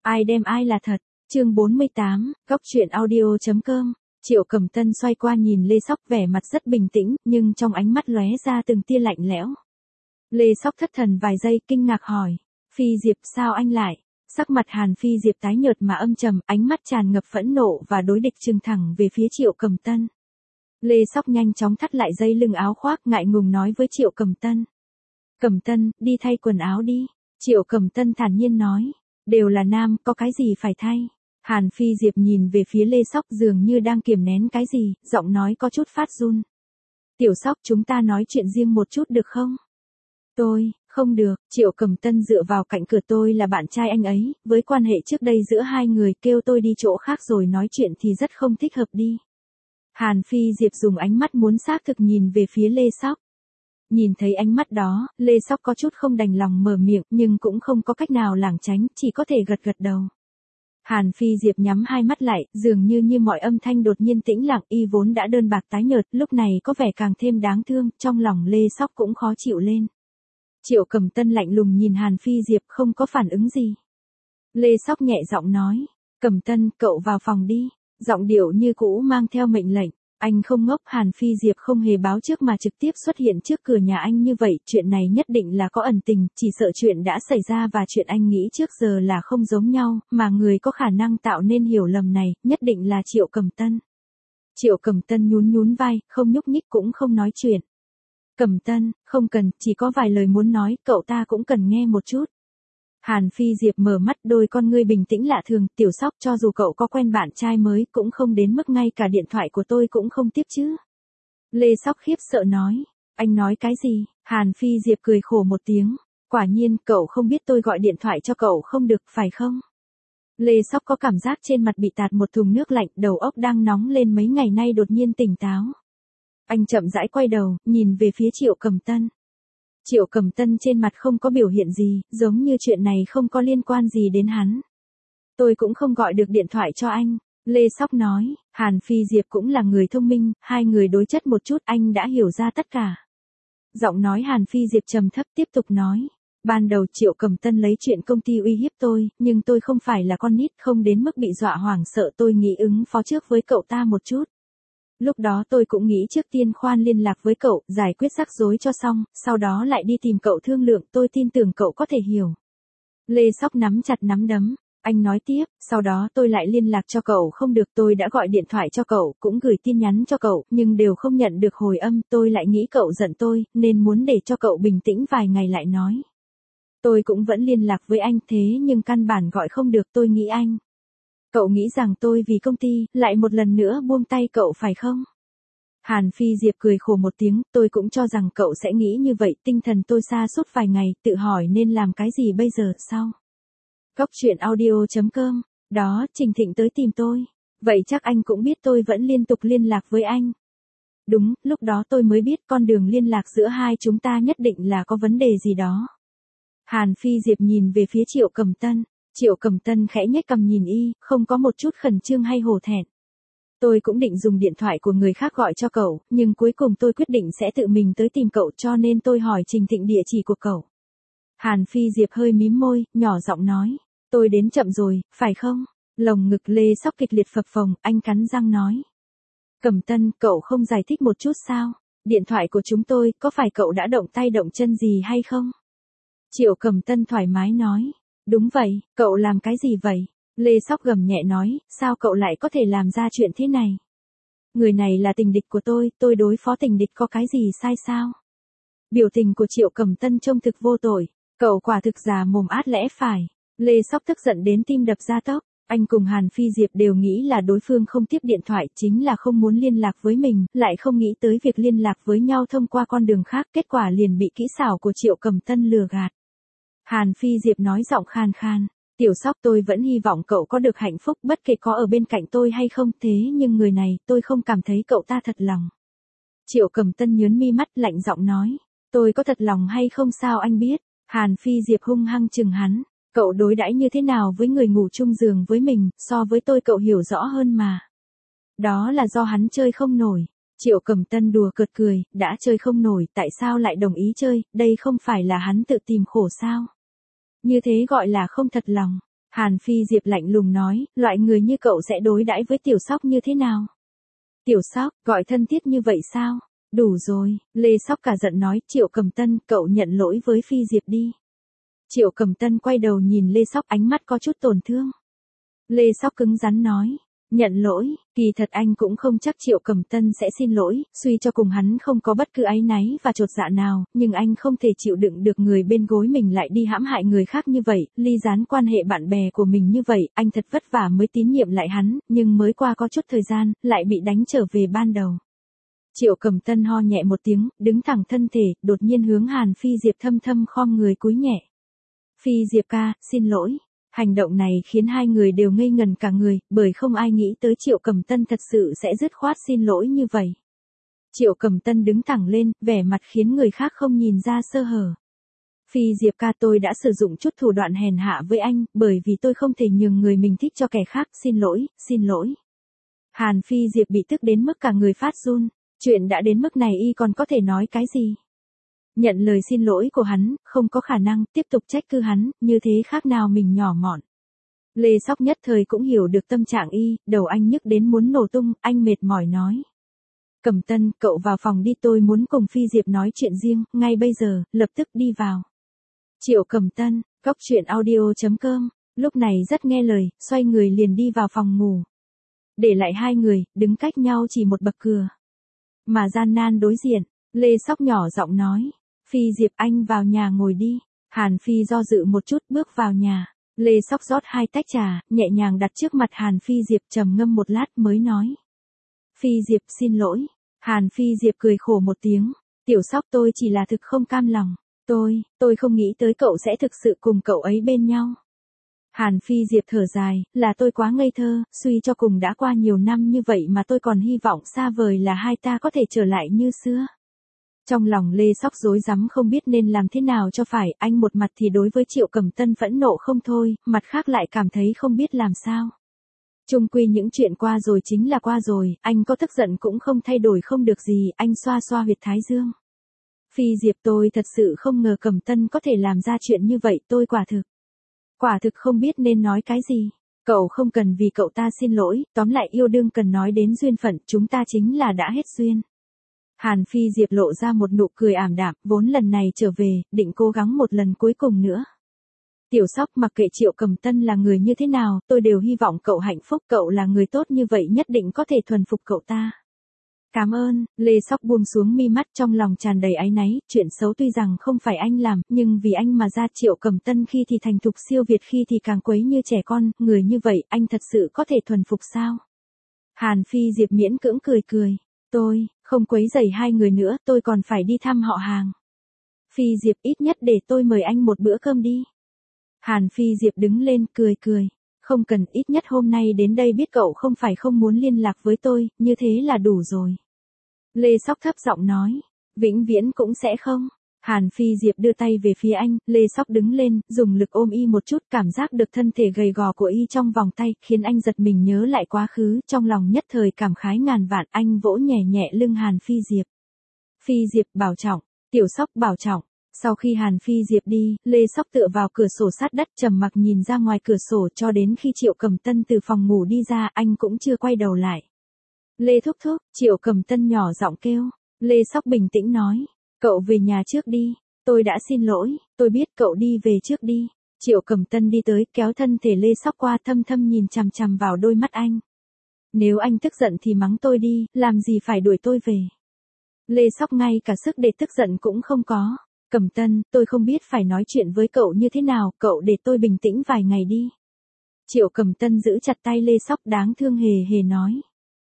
Ai đem ai là thật. Chương 48, góc truyện audio.com. Triệu Cầm Tân xoay qua nhìn Lê Sóc, vẻ mặt rất bình tĩnh, nhưng trong ánh mắt lóe ra từng tia lạnh lẽo. Lê Sóc thất thần vài giây, kinh ngạc hỏi: Phi Diệp, sao anh lại? Sắc mặt Hàn Phi Diệp tái nhợt mà âm trầm, ánh mắt tràn ngập phẫn nộ và đối địch trừng thẳng về phía Triệu Cầm Tân. Lê Sóc nhanh chóng thắt lại dây lưng áo khoác, ngại ngùng nói với Triệu Cầm Tân: Cầm Tân, đi thay quần áo đi. Triệu Cầm Tân thản nhiên nói: Đều là nam, có cái gì phải thay? Hàn Phi Diệp nhìn về phía Lê Sóc dường như đang kiềm nén cái gì, giọng nói có chút phát run. Tiểu Sóc, chúng ta nói chuyện riêng một chút được không? Không được. Triệu Cầm Tân dựa vào cạnh cửa, tôi là bạn trai anh ấy, với quan hệ trước đây giữa hai người, kêu tôi đi chỗ khác rồi nói chuyện thì rất không thích hợp đi. Hàn Phi Diệp dùng ánh mắt muốn xác thực nhìn về phía Lê Sóc. Nhìn thấy ánh mắt đó, Lê Sóc có chút không đành lòng mở miệng, nhưng cũng không có cách nào lảng tránh, chỉ có thể gật gật đầu. Hàn Phi Diệp nhắm hai mắt lại, dường như mọi âm thanh đột nhiên tĩnh lặng, y vốn đã đơn bạc tái nhợt, lúc này có vẻ càng thêm đáng thương, trong lòng Lê Sóc cũng khó chịu lên. Triệu Cầm Tân lạnh lùng nhìn Hàn Phi Diệp, không có phản ứng gì. Lê Sóc nhẹ giọng nói: Cầm Tân, cậu vào phòng đi. Giọng điệu như cũ mang theo mệnh lệnh. Anh không ngốc, Hàn Phi Diệp không hề báo trước mà trực tiếp xuất hiện trước cửa nhà anh như vậy, chuyện này nhất định là có ẩn tình, chỉ sợ chuyện đã xảy ra và chuyện anh nghĩ trước giờ là không giống nhau, mà người có khả năng tạo nên hiểu lầm này, nhất định là Triệu Cầm Tân. Triệu Cầm Tân nhún vai, không nhúc nhích cũng không nói chuyện. Cầm Tân, không cần, chỉ có vài lời muốn nói, cậu ta cũng cần nghe một chút. Hàn Phi Diệp mở mắt, đôi con ngươi bình tĩnh lạ thường. Tiểu Sóc, cho dù cậu có quen bạn trai mới, cũng không đến mức ngay cả điện thoại của tôi cũng không tiếp chứ. Lê Sóc khiếp sợ nói: Anh nói cái gì? Hàn Phi Diệp cười khổ một tiếng: Quả nhiên, cậu không biết tôi gọi điện thoại cho cậu không được, phải không? Lê Sóc có cảm giác trên mặt bị tạt một thùng nước lạnh, đầu óc đang nóng lên mấy ngày nay đột nhiên tỉnh táo. Anh chậm rãi quay đầu, nhìn về phía Triệu Cầm Tân. Triệu Cầm Tân trên mặt không có biểu hiện gì, giống như chuyện này không có liên quan gì đến hắn. Tôi cũng không gọi được điện thoại cho anh. Lê Sóc nói. Hàn Phi Diệp cũng là người thông minh, hai người đối chất một chút, anh đã hiểu ra tất cả. Giọng nói Hàn Phi Diệp trầm thấp tiếp tục nói: Ban đầu Triệu Cầm Tân lấy chuyện công ty uy hiếp tôi, nhưng tôi không phải là con nít, không đến mức bị dọa hoảng sợ, tôi nghĩ ứng phó trước với cậu ta một chút. Lúc đó tôi cũng nghĩ trước tiên khoan liên lạc với cậu, giải quyết rắc rối cho xong, sau đó lại đi tìm cậu thương lượng, tôi tin tưởng cậu có thể hiểu. Lê Sóc nắm chặt nắm đấm. Anh nói tiếp: Sau đó tôi lại liên lạc cho cậu không được, tôi đã gọi điện thoại cho cậu, cũng gửi tin nhắn cho cậu, nhưng đều không nhận được hồi âm, tôi lại nghĩ cậu giận tôi, nên muốn để cho cậu bình tĩnh vài ngày lại nói. Tôi cũng vẫn liên lạc với anh, thế nhưng căn bản gọi không được, tôi nghĩ anh. Cậu nghĩ rằng tôi vì công ty, lại một lần nữa buông tay cậu phải không? Hàn Phi Diệp cười khổ một tiếng, tôi cũng cho rằng cậu sẽ nghĩ như vậy, tinh thần tôi sa sút vài ngày, tự hỏi nên làm cái gì bây giờ, sao? Góc truyện audio.com, đó, Trình Thịnh tới tìm tôi. Vậy chắc anh cũng biết tôi vẫn liên tục liên lạc với anh. Đúng, lúc đó tôi mới biết con đường liên lạc giữa hai chúng ta nhất định là có vấn đề gì đó. Hàn Phi Diệp nhìn về phía Triệu Cầm Tân. Triệu Cầm Tân khẽ nhếch cằm nhìn y, không có một chút khẩn trương hay hổ thẹn. Tôi cũng định dùng điện thoại của người khác gọi cho cậu, nhưng cuối cùng tôi quyết định sẽ tự mình tới tìm cậu, cho nên tôi hỏi Trình Thịnh địa chỉ của cậu. Hàn Phi Diệp hơi mím môi, nhỏ giọng nói: Tôi đến chậm rồi, phải không? Lồng ngực Lê Sóc kịch liệt phập phồng, anh cắn răng nói: Cầm Tân, cậu không giải thích một chút sao? Điện thoại của chúng tôi, có phải cậu đã động tay động chân gì hay không? Triệu Cầm Tân thoải mái nói: Đúng vậy, cậu làm cái gì vậy? Lê Sóc gầm nhẹ nói: Sao cậu lại có thể làm ra chuyện thế này? Người này là tình địch của tôi đối phó tình địch có cái gì sai sao? Biểu tình của Triệu Cầm Tân trông thực vô tội, cậu quả thực già mồm át lẽ phải. Lê Sóc tức giận đến tim đập ra tốc, anh cùng Hàn Phi Diệp đều nghĩ là đối phương không tiếp điện thoại chính là không muốn liên lạc với mình, lại không nghĩ tới việc liên lạc với nhau thông qua con đường khác, kết quả liền bị kỹ xảo của Triệu Cầm Tân lừa gạt. Hàn Phi Diệp nói giọng khan khan: Tiểu Sóc, tôi vẫn hy vọng cậu có được hạnh phúc bất kể có ở bên cạnh tôi hay không, thế nhưng người này, tôi không cảm thấy cậu ta thật lòng. Triệu Cầm Tân nhớn mi mắt, lạnh giọng nói: Tôi có thật lòng hay không sao anh biết? Hàn Phi Diệp hung hăng chừng hắn: Cậu đối đãi như thế nào với người ngủ chung giường với mình, so với tôi cậu hiểu rõ hơn mà. Đó là do hắn chơi không nổi. Triệu Cầm Tân đùa cợt cười: Đã chơi không nổi, tại sao lại đồng ý chơi, đây không phải là hắn tự tìm khổ sao? Như thế gọi là không thật lòng. Hàn Phi Diệp lạnh lùng nói, loại người như cậu sẽ đối đãi với Tiểu Sóc như thế nào? Tiểu Sóc, gọi thân thiết như vậy sao? Đủ rồi, Lê Sóc cả giận nói, Triệu Cầm Tân, cậu nhận lỗi với Phi Diệp đi. Triệu Cầm Tân quay đầu nhìn Lê Sóc, ánh mắt có chút tổn thương. Lê Sóc cứng rắn nói, nhận lỗi, kỳ thật anh cũng không chắc Triệu Cầm Tân sẽ xin lỗi, suy cho cùng hắn không có bất cứ áy náy và chột dạ nào, nhưng anh không thể chịu đựng được người bên gối mình lại đi hãm hại người khác như vậy, ly gián quan hệ bạn bè của mình như vậy, anh thật vất vả mới tín nhiệm lại hắn, nhưng mới qua có chút thời gian, lại bị đánh trở về ban đầu. Triệu Cầm Tân ho nhẹ một tiếng, đứng thẳng thân thể, đột nhiên hướng Hàn Phi Diệp thâm thâm khom người cúi nhẹ. Phi Diệp ca, xin lỗi. Hành động này khiến hai người đều ngây ngần cả người, bởi không ai nghĩ tới Triệu Cầm Tân thật sự sẽ dứt khoát xin lỗi như vậy. Triệu Cầm Tân đứng thẳng lên, vẻ mặt khiến người khác không nhìn ra sơ hở. Phi Diệp ca, tôi đã sử dụng chút thủ đoạn hèn hạ với anh, bởi vì tôi không thể nhường người mình thích cho kẻ khác, xin lỗi, xin lỗi. Hàn Phi Diệp bị tức đến mức cả người phát run, chuyện đã đến mức này y còn có thể nói cái gì? Nhận lời xin lỗi của hắn, không có khả năng tiếp tục trách cứ hắn, như thế khác nào mình nhỏ mọn. Lê Sóc nhất thời cũng hiểu được tâm trạng y, đầu anh nhức đến muốn nổ tung, anh mệt mỏi nói. Cầm Tân, cậu vào phòng đi, tôi muốn cùng Phi Diệp nói chuyện riêng, ngay bây giờ, lập tức đi vào. Triệu Cầm Tân, Cóc Truyện Audio.com, lúc này rất nghe lời, xoay người liền đi vào phòng ngủ. Để lại hai người, đứng cách nhau chỉ một bậc cửa. Mà gian nan đối diện, Lê Sóc nhỏ giọng nói. Phi Diệp, anh vào nhà ngồi đi. Hàn Phi do dự một chút bước vào nhà. Lê Sóc rót hai tách trà, nhẹ nhàng đặt trước mặt Hàn Phi Diệp, trầm ngâm một lát mới nói. Phi Diệp xin lỗi. Hàn Phi Diệp cười khổ một tiếng. Tiểu Sóc, tôi chỉ là thực không cam lòng. Tôi không nghĩ tới cậu sẽ thực sự cùng cậu ấy bên nhau. Hàn Phi Diệp thở dài, là tôi quá ngây thơ, suy cho cùng đã qua nhiều năm như vậy mà tôi còn hy vọng xa vời là hai ta có thể trở lại như xưa. Trong lòng Lê Sóc rối rắm không biết nên làm thế nào cho phải, anh một mặt thì đối với Triệu Cầm Tân phẫn nộ không thôi, mặt khác lại cảm thấy không biết làm sao. Chung quy những chuyện qua rồi chính là qua rồi, anh có tức giận cũng không thay đổi không được gì, anh xoa xoa huyệt thái dương. Phi Diệp, tôi thật sự không ngờ Cầm Tân có thể làm ra chuyện như vậy, tôi quả thực không biết nên nói cái gì. Cậu không cần vì cậu ta xin lỗi, tóm lại yêu đương cần nói đến duyên phận, chúng ta chính là đã hết duyên. Hàn Phi Diệp lộ ra một nụ cười ảm đạm, vốn lần này trở về, định cố gắng một lần cuối cùng nữa. Tiểu Sóc, mặc kệ Triệu Cầm Tân là người như thế nào, tôi đều hy vọng cậu hạnh phúc, cậu là người tốt như vậy nhất định có thể thuần phục cậu ta. Cảm ơn, Lê Sóc buông xuống mi mắt, trong lòng tràn đầy áy náy, chuyện xấu tuy rằng không phải anh làm, nhưng vì anh mà ra. Triệu Cầm Tân khi thì thành thục siêu việt, khi thì càng quấy như trẻ con, người như vậy, anh thật sự có thể thuần phục sao? Hàn Phi Diệp miễn cưỡng cười. Tôi không quấy rầy hai người nữa, tôi còn phải đi thăm họ hàng. Phi Diệp, ít nhất để tôi mời anh một bữa cơm đi. Hàn Phi Diệp đứng lên, cười. Không cần, ít nhất hôm nay đến đây biết cậu không phải không muốn liên lạc với tôi, như thế là đủ rồi. Lê Sóc thấp giọng nói, vĩnh viễn cũng sẽ không. Hàn Phi Diệp đưa tay về phía anh, Lê Sóc đứng lên, dùng lực ôm y một chút, cảm giác được thân thể gầy gò của y trong vòng tay, khiến anh giật mình nhớ lại quá khứ, trong lòng nhất thời cảm khái ngàn vạn, anh vỗ nhẹ nhẹ lưng Hàn Phi Diệp. Phi Diệp, bảo trọng, Tiểu Sóc bảo trọng. Sau khi Hàn Phi Diệp đi, Lê Sóc tựa vào cửa sổ sát đất trầm mặc nhìn ra ngoài cửa sổ cho đến khi Triệu Cầm Tân từ phòng ngủ đi ra, anh cũng chưa quay đầu lại. Lê thúc thúc, Triệu Cầm Tân nhỏ giọng kêu. Lê Sóc bình tĩnh nói, cậu về nhà trước đi, tôi đã xin lỗi, tôi biết, cậu đi về trước đi. Triệu Cầm Tân đi tới, kéo thân thể Lê Sóc qua, thâm thâm nhìn chằm chằm vào đôi mắt anh. Nếu anh tức giận thì mắng tôi đi, làm gì phải đuổi tôi về. Lê Sóc ngay cả sức để tức giận cũng không có. Cầm Tân, tôi không biết phải nói chuyện với cậu như thế nào, cậu để tôi bình tĩnh vài ngày đi. Triệu Cầm Tân giữ chặt tay Lê Sóc, đáng thương hề nói.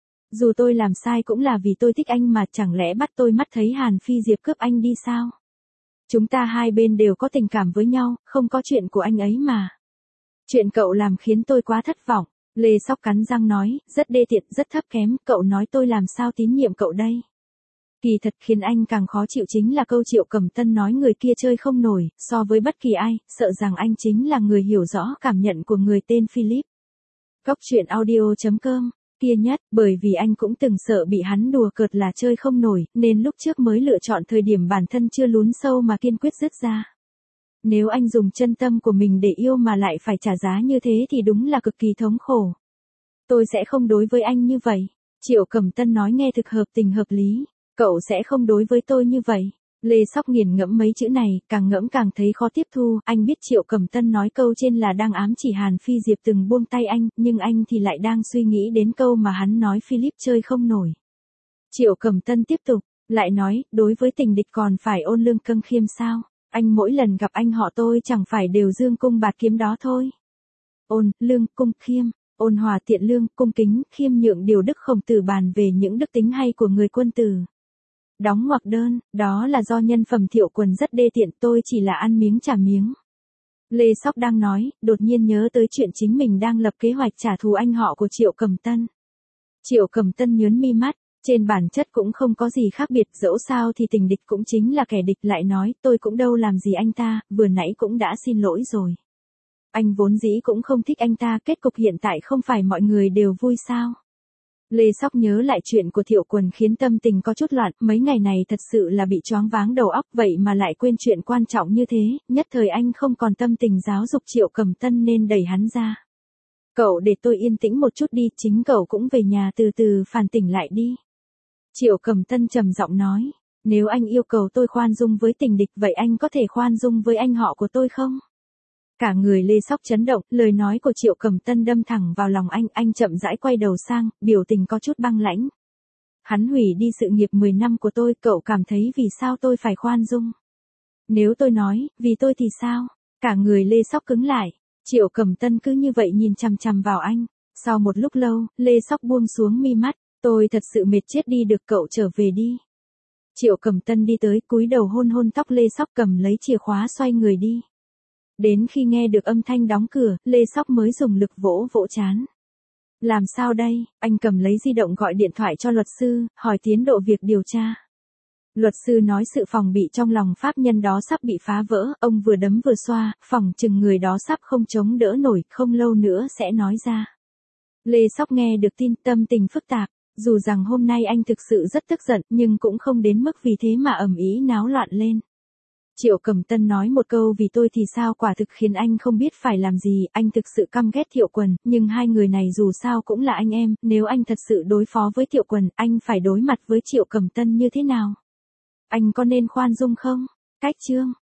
Dù tôi làm sai cũng là vì tôi thích anh mà, chẳng lẽ bắt tôi mắt thấy Hàn Phi Diệp cướp anh đi sao? Chúng ta hai bên đều có tình cảm với nhau, không có chuyện của anh ấy mà. Chuyện cậu làm khiến tôi quá thất vọng. Lê Sóc cắn răng nói, rất đê tiện, rất thấp kém, cậu nói tôi làm sao tín nhiệm cậu đây? Kỳ thật khiến anh càng khó chịu chính là câu Triệu Cầm Tân nói người kia chơi không nổi, so với bất kỳ ai, sợ rằng anh chính là người hiểu rõ cảm nhận của người tên Philip. Cóc Truyện Audio.com, kia nhất, bởi vì anh cũng từng sợ bị hắn đùa cợt là chơi không nổi, nên lúc trước mới lựa chọn thời điểm bản thân chưa lún sâu mà kiên quyết dứt ra. Nếu anh dùng chân tâm của mình để yêu mà lại phải trả giá như thế thì đúng là cực kỳ thống khổ. Tôi sẽ không đối với anh như vậy. Triệu Cẩm Tân nói nghe thực hợp tình hợp lý. Cậu sẽ không đối với tôi như vậy. Lê Sóc nghiền ngẫm mấy chữ này, càng ngẫm càng thấy khó tiếp thu. Anh biết Triệu Cẩm Tân nói câu trên là đang ám chỉ Hàn Phi Diệp từng buông tay anh, nhưng anh thì lại đang suy nghĩ đến câu mà hắn nói Philip chơi không nổi. Triệu Cẩm Tân tiếp tục, lại nói, đối với tình địch còn phải ôn lương câng khiêm sao? Anh mỗi lần gặp anh họ tôi chẳng phải đều dương cung bạt kiếm đó thôi. Ôn, lương, cung, khiêm. Ôn hòa tiện lương, cung kính, khiêm nhượng điều đức Khổng Tử bàn về những đức tính hay của người quân tử. Đóng ngoặc đơn, đó là do nhân phẩm Thiệu Quần rất đê tiện, tôi chỉ là ăn miếng trả miếng. Lê Sóc đang nói, đột nhiên nhớ tới chuyện chính mình đang lập kế hoạch trả thù anh họ của Triệu Cẩm Tân. Triệu Cẩm Tân nhớn mi mắt, trên bản chất cũng không có gì khác biệt, dẫu sao thì tình địch cũng chính là kẻ địch, lại nói, tôi cũng đâu làm gì anh ta, vừa nãy cũng đã xin lỗi rồi. Anh vốn dĩ cũng không thích anh ta, kết cục hiện tại không phải mọi người đều vui sao? Lê Sóc nhớ lại chuyện của Thiệu Quần khiến tâm tình có chút loạn, mấy ngày này thật sự là bị choáng váng đầu óc, vậy mà lại quên chuyện quan trọng như thế, nhất thời anh không còn tâm tình giáo dục Triệu Cẩm Tân nên đẩy hắn ra. Cậu để tôi yên tĩnh một chút đi, chính cậu cũng về nhà từ từ phản tỉnh lại đi. Triệu Cẩm Tân trầm giọng nói, nếu anh yêu cầu tôi khoan dung với tình địch vậy anh có thể khoan dung với anh họ của tôi không? Cả người Lê Sóc chấn động, lời nói của Triệu Cẩm Tân đâm thẳng vào lòng anh chậm rãi quay đầu sang, biểu tình có chút băng lãnh. Hắn hủy đi sự nghiệp 10 năm của tôi, cậu cảm thấy vì sao tôi phải khoan dung? Nếu tôi nói, vì tôi thì sao? Cả người Lê Sóc cứng lại, Triệu Cẩm Tân cứ như vậy nhìn chằm chằm vào anh. Sau một lúc lâu, Lê Sóc buông xuống mi mắt, tôi thật sự mệt chết đi được, cậu trở về đi. Triệu Cẩm Tân đi tới, cúi đầu hôn hôn tóc Lê Sóc, cầm lấy chìa khóa xoay người đi. Đến khi nghe được âm thanh đóng cửa, Lê Sóc mới dùng lực vỗ vỗ trán. Làm sao đây? Anh cầm lấy di động gọi điện thoại cho luật sư, hỏi tiến độ việc điều tra. Luật sư nói sự phòng bị trong lòng pháp nhân đó sắp bị phá vỡ, ông vừa đấm vừa xoa, phỏng chừng người đó sắp không chống đỡ nổi, không lâu nữa sẽ nói ra. Lê Sóc nghe được tin, tâm tình phức tạp, dù rằng hôm nay anh thực sự rất tức giận, nhưng cũng không đến mức vì thế mà ầm ĩ náo loạn lên. Triệu Cẩm Tân nói một câu vì tôi thì sao quả thực khiến anh không biết phải làm gì, anh thực sự căm ghét Thiệu Quần, nhưng hai người này dù sao cũng là anh em, nếu anh thật sự đối phó với Thiệu Quần, anh phải đối mặt với Triệu Cẩm Tân như thế nào? Anh có nên khoan dung không? Cách chương